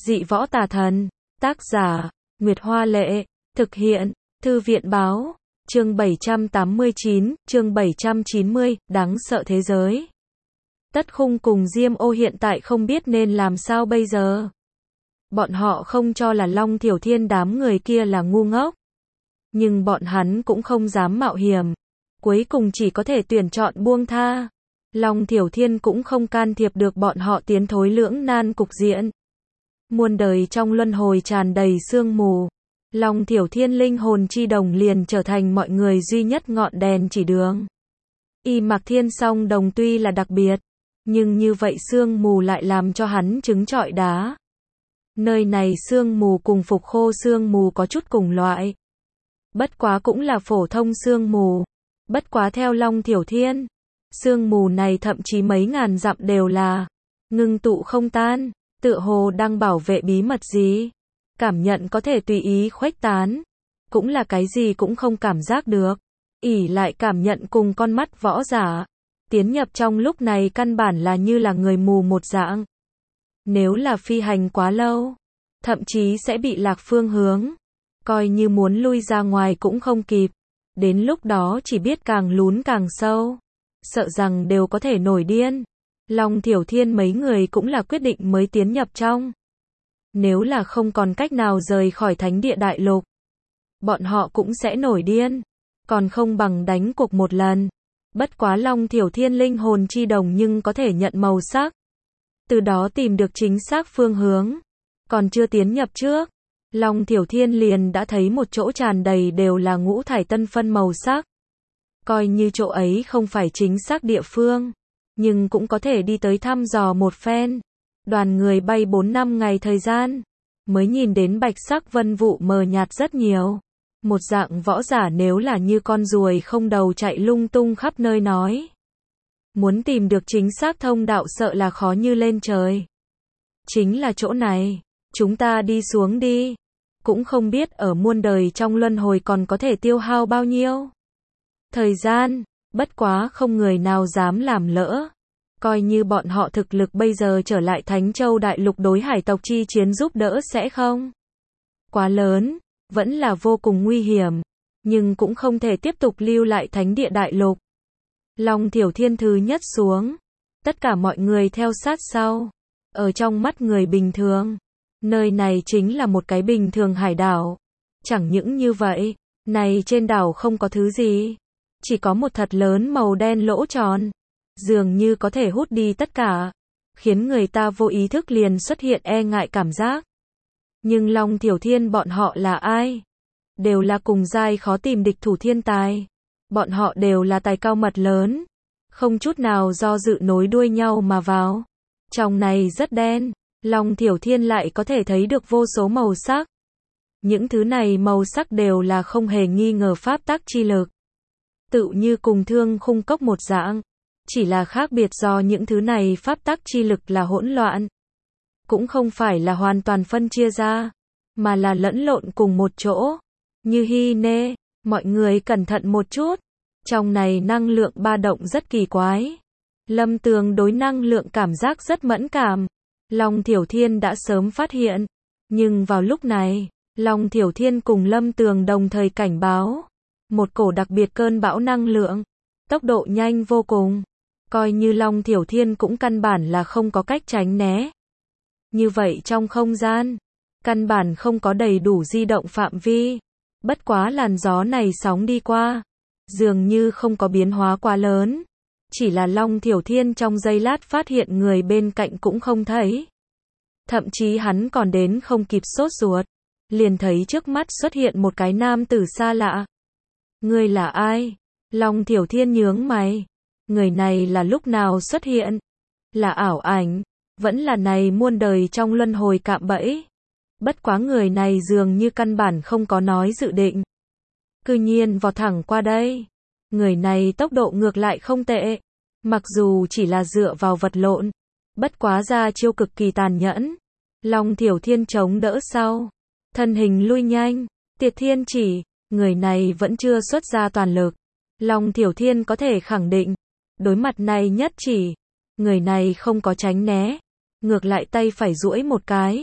Dị võ tà thần. Tác giả, Nguyệt Hoa Lệ. Thực hiện, Thư viện Báo. Chương 789, chương 790, đáng sợ thế giới. Tất Khung cùng Diêm Ô hiện tại không biết nên làm sao bây giờ. Bọn họ không cho là Long Thiểu Thiên đám người kia là ngu ngốc. Nhưng bọn hắn cũng không dám mạo hiểm. Cuối cùng chỉ có thể tuyển chọn buông tha. Long Thiểu Thiên cũng không can thiệp được bọn họ tiến thối lưỡng nan cục diện. Muôn đời trong luân hồi tràn đầy sương mù. Long Thiểu Thiên linh hồn chi đồng liền trở thành mọi người duy nhất ngọn đèn chỉ đường. Y Mạc Thiên Song Đồng tuy là đặc biệt, nhưng như vậy sương mù lại làm cho hắn trứng trọi đá. Nơi này sương mù cùng Phục Khô sương mù có chút cùng loại. Bất quá cũng là phổ thông sương mù. Bất quá theo Long Thiểu Thiên, sương mù này thậm chí mấy ngàn dặm đều là ngưng tụ không tan, tựa hồ đang bảo vệ bí mật gì. Cảm nhận có thể tùy ý khuếch tán, cũng là cái gì cũng không cảm giác được. Ỷ lại cảm nhận cùng con mắt võ giả, tiến nhập trong lúc này căn bản là như là người mù một dạng. Nếu là phi hành quá lâu, thậm chí sẽ bị lạc phương hướng, coi như muốn lui ra ngoài cũng không kịp. Đến lúc đó chỉ biết càng lún càng sâu, sợ rằng đều có thể nổi điên. Long Thiểu Thiên mấy người cũng là quyết định mới tiến nhập trong. Nếu là không còn cách nào rời khỏi thánh địa đại lục, bọn họ cũng sẽ nổi điên. Còn không bằng đánh cuộc một lần. Bất quá Long Thiểu Thiên linh hồn chi đồng nhưng có thể nhận màu sắc. Từ đó tìm được chính xác phương hướng. Còn chưa tiến nhập trước, Long Thiểu Thiên liền đã thấy một chỗ tràn đầy đều là ngũ thải tân phân màu sắc. Coi như chỗ ấy không phải chính xác địa phương, nhưng cũng có thể đi tới thăm dò một phen. Đoàn người bay 4-5 ngày thời gian, mới nhìn đến bạch sắc vân vụ mờ nhạt rất nhiều. Một dạng võ giả nếu là như con ruồi không đầu chạy lung tung khắp nơi nói. Muốn tìm được chính xác thông đạo sợ là khó như lên trời. Chính là chỗ này, chúng ta đi xuống đi. Cũng không biết ở muôn đời trong luân hồi còn có thể tiêu hao bao nhiêu thời gian, bất quá không người nào dám làm lỡ. Coi như bọn họ thực lực bây giờ trở lại Thánh Châu Đại Lục đối hải tộc chi chiến giúp đỡ sẽ không quá lớn, vẫn là vô cùng nguy hiểm, nhưng cũng không thể tiếp tục lưu lại Thánh Địa Đại Lục. Long Thiểu Thiên thứ nhất xuống, tất cả mọi người theo sát sau. Ở trong mắt người bình thường, nơi này chính là một cái bình thường hải đảo. Chẳng những như vậy, này trên đảo không có thứ gì, chỉ có một thật lớn màu đen lỗ tròn, dường như có thể hút đi tất cả, khiến người ta vô ý thức liền xuất hiện e ngại cảm giác. Nhưng Long Thiểu Thiên bọn họ là ai? Đều là cùng giai khó tìm địch thủ thiên tài. Bọn họ đều là tài cao mật lớn, không chút nào do dự nối đuôi nhau mà vào. Trong này rất đen, Long Thiểu Thiên lại có thể thấy được vô số màu sắc. Những thứ này màu sắc đều là không hề nghi ngờ pháp tắc chi lực. Tự như cùng Thương Khung Cốc một dạng, chỉ là khác biệt do những thứ này pháp tắc chi lực là hỗn loạn. Cũng không phải là hoàn toàn phân chia ra, mà là lẫn lộn cùng một chỗ. Như Hy Nê, mọi người cẩn thận một chút. Trong này năng lượng ba động rất kỳ quái. Lâm Tường đối năng lượng cảm giác rất mẫn cảm. Long Thiểu Thiên đã sớm phát hiện. Nhưng vào lúc này, Long Thiểu Thiên cùng Lâm Tường đồng thời cảnh báo. Một cổ đặc biệt cơn bão năng lượng. Tốc độ nhanh vô cùng. Coi như Long Thiểu Thiên cũng căn bản là không có cách tránh né. Như vậy trong không gian, căn bản không có đầy đủ di động phạm vi. Bất quá làn gió này sóng đi qua, dường như không có biến hóa quá lớn. Chỉ là Long Thiểu Thiên trong giây lát phát hiện người bên cạnh cũng không thấy. Thậm chí hắn còn đến không kịp sốt ruột, liền thấy trước mắt xuất hiện một cái nam tử xa lạ. Ngươi là ai? Long Thiểu Thiên nhướng mày. Người này là lúc nào xuất hiện? Là ảo ảnh, vẫn là này muôn đời trong luân hồi cạm bẫy. Bất quá người này dường như căn bản không có nói dự định. Cư nhiên vọt thẳng qua đây. Người này tốc độ ngược lại không tệ. Mặc dù chỉ là dựa vào vật lộn. Bất quá ra chiêu cực kỳ tàn nhẫn. Long Thiểu Thiên chống đỡ sau. Thân hình lui nhanh. Tiệt Thiên Chỉ. Người này vẫn chưa xuất ra toàn lực. Long Thiểu Thiên có thể khẳng định. Đối mặt này nhất chỉ. Người này không có tránh né. Ngược lại tay phải duỗi một cái.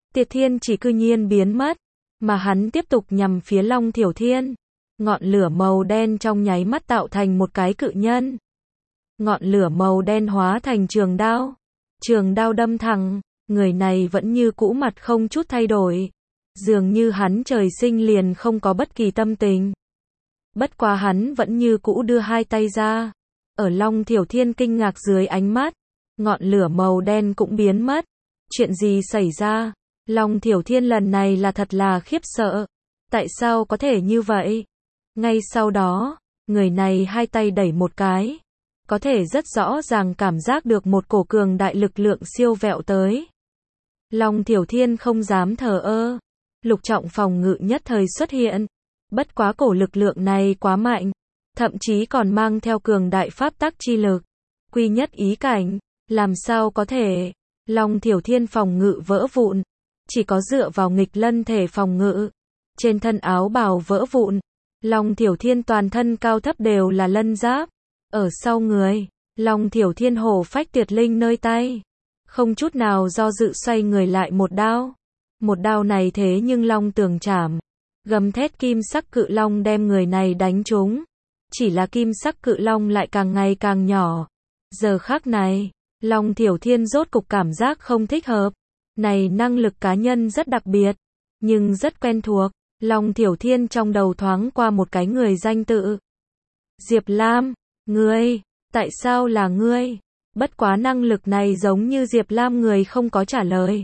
Tiệt Thiên chỉ cư nhiên biến mất, mà hắn tiếp tục nhằm phía Long Thiểu Thiên. Ngọn lửa màu đen trong nháy mắt tạo thành một cái cự nhân. Ngọn lửa màu đen hóa thành trường đao. Trường đao đâm thẳng, người này vẫn như cũ mặt không chút thay đổi. Dường như hắn trời sinh liền không có bất kỳ tâm tình. Bất quá hắn vẫn như cũ đưa hai tay ra. Ở Long Thiểu Thiên kinh ngạc dưới ánh mắt, ngọn lửa màu đen cũng biến mất. Chuyện gì xảy ra? Long Thiểu Thiên lần này là thật là khiếp sợ. Tại sao có thể như vậy? Ngay sau đó, người này hai tay đẩy một cái. Có thể rất rõ ràng cảm giác được một cổ cường đại lực lượng siêu vẹo tới. Long Thiểu Thiên không dám thờ ơ. Lục trọng phòng ngự nhất thời xuất hiện. Bất quá cổ lực lượng này quá mạnh. Thậm chí còn mang theo cường đại pháp tắc chi lực. Quy nhất ý cảnh. Làm sao có thể? Long Thiểu Thiên phòng ngự vỡ vụn. Chỉ có dựa vào nghịch lân thể phòng ngự. Trên thân áo bào vỡ vụn. Long Thiểu Thiên toàn thân cao thấp đều là lân giáp. Ở sau người, Long Thiểu Thiên hổ phách tuyệt linh nơi tay. Không chút nào do dự xoay người lại một đao. Một đao này thế nhưng Long Tường chảm. Gầm thét kim sắc cự long đem người này đánh trúng. Chỉ là kim sắc cự long lại càng ngày càng nhỏ. Giờ khắc này, Long Thiểu Thiên rốt cục cảm giác không thích hợp. Này năng lực cá nhân rất đặc biệt, nhưng rất quen thuộc. Long Thiểu Thiên trong đầu thoáng qua một cái người danh tự. Diệp Lam, ngươi, tại sao là ngươi? Bất quá năng lực này giống như Diệp Lam người không có trả lời,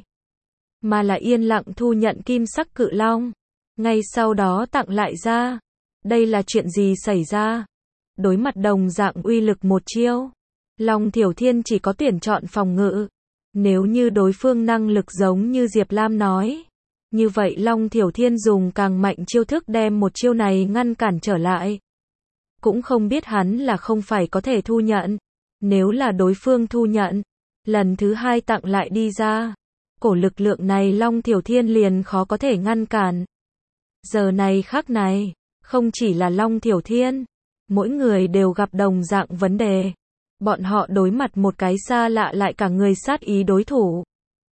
mà là yên lặng thu nhận kim sắc cự long. Ngay sau đó tặng lại ra. Đây là chuyện gì xảy ra? Đối mặt đồng dạng uy lực một chiêu, Long Thiểu Thiên chỉ có tuyển chọn phòng ngự. Nếu như đối phương năng lực giống như Diệp Lam nói, như vậy Long Thiểu Thiên dùng càng mạnh chiêu thức đem một chiêu này ngăn cản trở lại. Cũng không biết hắn là không phải có thể thu nhận. Nếu là đối phương thu nhận, lần thứ hai tặng lại đi ra, cổ lực lượng này Long Thiểu Thiên liền khó có thể ngăn cản. Giờ này khắc này, không chỉ là Long Thiểu Thiên, mỗi người đều gặp đồng dạng vấn đề. Bọn họ đối mặt một cái xa lạ lại cả người sát ý đối thủ.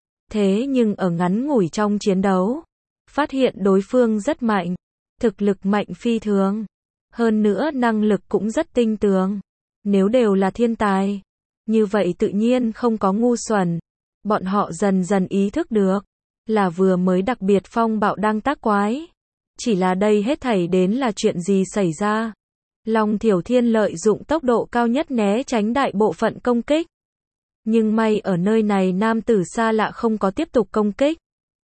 Thế nhưng ở ngắn ngủi trong chiến đấu, phát hiện đối phương rất mạnh, thực lực mạnh phi thường. Hơn nữa năng lực cũng rất tinh tường. Nếu đều là thiên tài, như vậy tự nhiên không có ngu xuẩn. Bọn họ dần dần ý thức được, là vừa mới đặc biệt phong bạo đang tác quái. Chỉ là đây hết thảy đến là chuyện gì xảy ra. Long Thiểu Thiên lợi dụng tốc độ cao nhất né tránh đại bộ phận công kích. Nhưng may ở nơi này nam tử xa lạ không có tiếp tục công kích,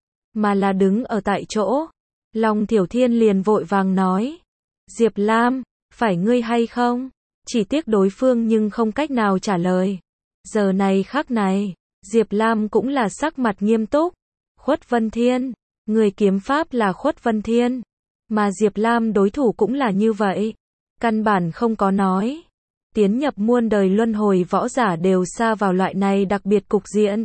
mà là đứng ở tại chỗ. Long Thiểu Thiên liền vội vàng nói. Diệp Lam, phải ngươi hay không? Chỉ tiếc đối phương nhưng không cách nào trả lời. Giờ này khắc này, Diệp Lam cũng là sắc mặt nghiêm túc. Khuất Vân Thiên, người kiếm pháp là Khuất Vân Thiên. Mà Diệp Lam đối thủ cũng là như vậy. Căn bản không có nói. Tiến nhập muôn đời luân hồi võ giả đều sa vào loại này đặc biệt cục diện.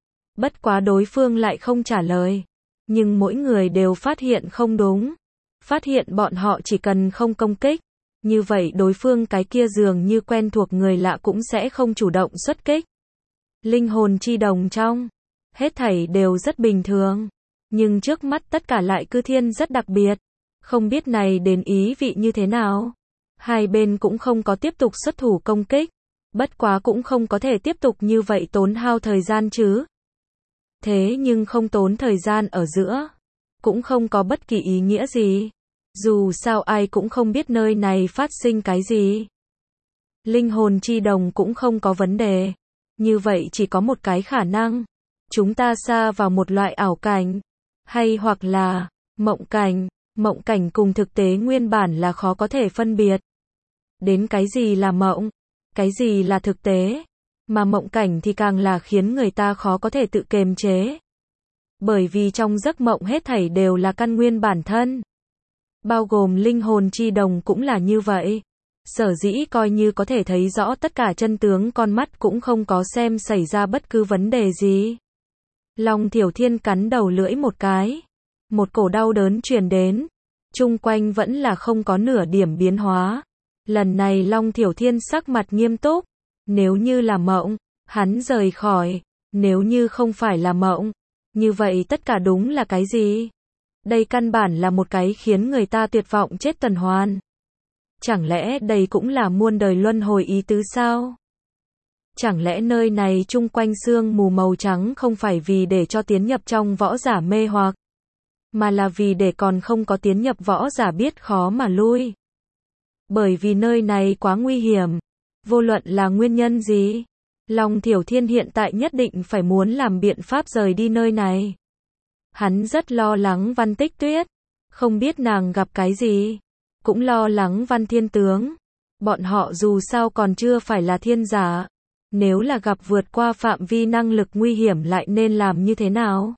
Bất quá đối phương lại không trả lời. Nhưng mỗi người đều phát hiện không đúng. Phát hiện bọn họ chỉ cần không công kích. Như vậy đối phương cái kia dường như quen thuộc người lạ cũng sẽ không chủ động xuất kích. Linh hồn chi đồng trong. Hết thảy đều rất bình thường. Nhưng trước mắt tất cả lại cư thiên rất đặc biệt. Không biết này đến ý vị như thế nào. Hai bên cũng không có tiếp tục xuất thủ công kích. Bất quá cũng không có thể tiếp tục như vậy tốn hao thời gian chứ. Thế nhưng không tốn thời gian ở giữa. Cũng không có bất kỳ ý nghĩa gì. Dù sao ai cũng không biết nơi này phát sinh cái gì. Linh hồn chi đồng cũng không có vấn đề. Như vậy chỉ có một cái khả năng. Chúng ta sa vào một loại ảo cảnh. Hay hoặc là mộng cảnh. Mộng cảnh cùng thực tế nguyên bản là khó có thể phân biệt. Đến cái gì là mộng, cái gì là thực tế. Mà mộng cảnh thì càng là khiến người ta khó có thể tự kiềm chế. Bởi vì trong giấc mộng hết thảy đều là căn nguyên bản thân. Bao gồm linh hồn chi đồng cũng là như vậy. Sở dĩ coi như có thể thấy rõ tất cả chân tướng con mắt cũng không có xem xảy ra bất cứ vấn đề gì. Long Thiểu Thiên cắn đầu lưỡi một cái. Một cổ đau đớn truyền đến. Chung quanh vẫn là không có nửa điểm biến hóa. Lần này Long Thiểu Thiên sắc mặt nghiêm túc. Nếu như là mộng, hắn rời khỏi. Nếu như không phải là mộng, Như vậy tất cả đúng là cái gì? Đây căn bản là một cái khiến người ta tuyệt vọng chết tuần hoàn. Chẳng lẽ đây cũng là muôn đời luân hồi ý tứ sao? Chẳng lẽ nơi này chung quanh sương mù màu trắng không phải vì để cho tiến nhập trong võ giả mê hoặc, mà là vì để còn không có tiến nhập võ giả biết khó mà lui. Bởi vì nơi này quá nguy hiểm. Vô luận là nguyên nhân gì, Long Thiểu Thiên hiện tại nhất định phải muốn làm biện pháp rời đi nơi này. Hắn rất lo lắng Văn Tích Tuyết, không biết nàng gặp cái gì. Cũng lo lắng Văn Thiên Tướng. Bọn họ dù sao còn chưa phải là thiên giả. Nếu là gặp vượt qua phạm vi năng lực nguy hiểm lại nên làm như thế nào?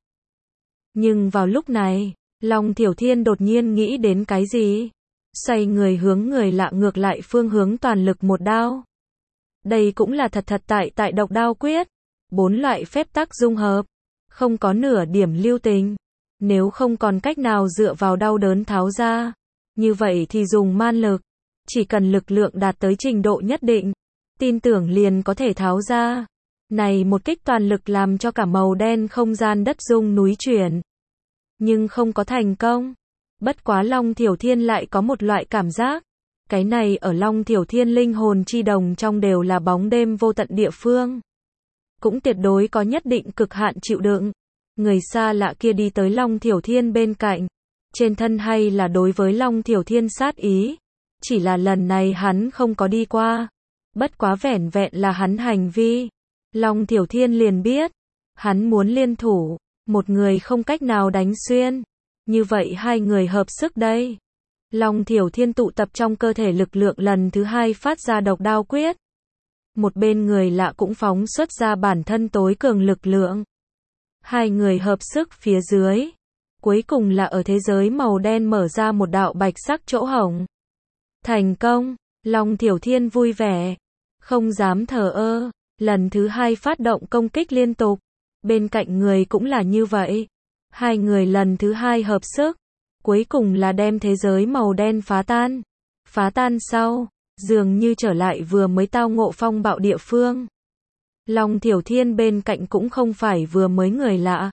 Nhưng vào lúc này, Long Thiểu Thiên đột nhiên nghĩ đến cái gì? Xoay người hướng người lạ ngược lại phương hướng toàn lực một đao. Đây cũng là thật tại độc đao quyết. 4 loại phép tắc dung hợp. Không có nửa điểm lưu tình. Nếu không còn cách nào dựa vào đau đớn tháo ra. Như vậy thì dùng man lực. Chỉ cần lực lượng đạt tới trình độ nhất định. Tin tưởng liền có thể tháo ra. Này một kích toàn lực làm cho cả màu đen không gian đất rung núi chuyển. Nhưng không có thành công. Bất quá Long Thiểu Thiên lại có một loại cảm giác. Cái này ở Long Thiểu Thiên linh hồn chi đồng trong đều là bóng đêm vô tận địa phương. Cũng tuyệt đối có nhất định cực hạn chịu đựng. Người xa lạ kia đi tới Long Thiểu Thiên bên cạnh. Trên thân hay là đối với Long Thiểu Thiên sát ý. Chỉ là lần này hắn không có đi qua. Bất quá vẻn vẹn là hắn hành vi. Long Thiểu Thiên liền biết. Hắn muốn liên thủ. Một người không cách nào đánh xuyên. Như vậy hai người hợp sức đây. Long Thiểu Thiên tụ tập trong cơ thể lực lượng lần thứ 2 phát ra độc đao quyết. Một bên người lạ cũng phóng xuất ra bản thân tối cường lực lượng. Hai người hợp sức phía dưới. Cuối cùng là ở thế giới màu đen mở ra một đạo bạch sắc chỗ hổng. Thành công. Long Thiểu Thiên vui vẻ. Không dám thờ ơ. Lần thứ 2 phát động công kích liên tục. Bên cạnh người cũng là như vậy. Hai người lần thứ 2 hợp sức. Cuối cùng là đem thế giới màu đen phá tan. Phá tan sau, dường như trở lại vừa mới tao ngộ phong bạo địa phương. Long Thiểu Thiên bên cạnh cũng không phải vừa mới người lạ.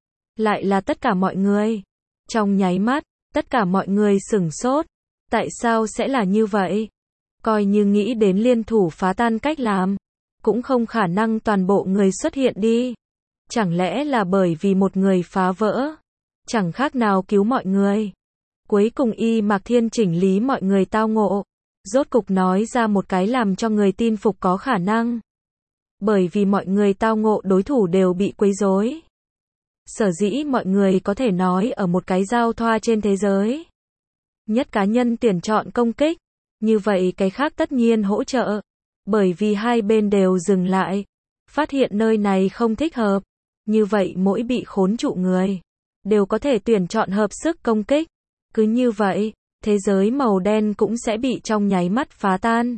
Lại là tất cả mọi người. Trong nháy mắt, tất cả mọi người sửng sốt. Tại sao sẽ là như vậy? Coi như nghĩ đến liên thủ phá tan cách làm. Cũng không khả năng toàn bộ người xuất hiện đi. Chẳng lẽ là bởi vì một người phá vỡ? Chẳng khác nào cứu mọi người. Cuối cùng Y Mạc Thiên chỉnh lý mọi người tao ngộ. Rốt cục nói ra một cái làm cho người tin phục có khả năng. Bởi vì mọi người tao ngộ đối thủ đều bị quấy rối. Sở dĩ mọi người có thể nói ở một cái giao thoa trên thế giới. Nhất cá nhân tuyển chọn công kích. Như vậy cái khác tất nhiên hỗ trợ. Bởi vì hai bên đều dừng lại. Phát hiện nơi này không thích hợp. Như vậy mỗi bị khốn trụ người đều có thể tuyển chọn hợp sức công kích. Cứ như vậy, thế giới màu đen cũng sẽ bị trong nháy mắt phá tan.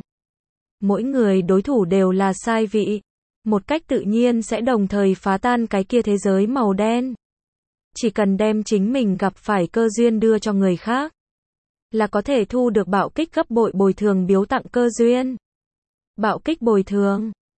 Mỗi người đối thủ đều là sai vị. Một cách tự nhiên sẽ đồng thời phá tan cái kia thế giới màu đen. Chỉ cần đem chính mình gặp phải cơ duyên đưa cho người khác. Là có thể thu được bạo kích gấp bội bồi thường biếu tặng cơ duyên. Bạo kích bồi thường.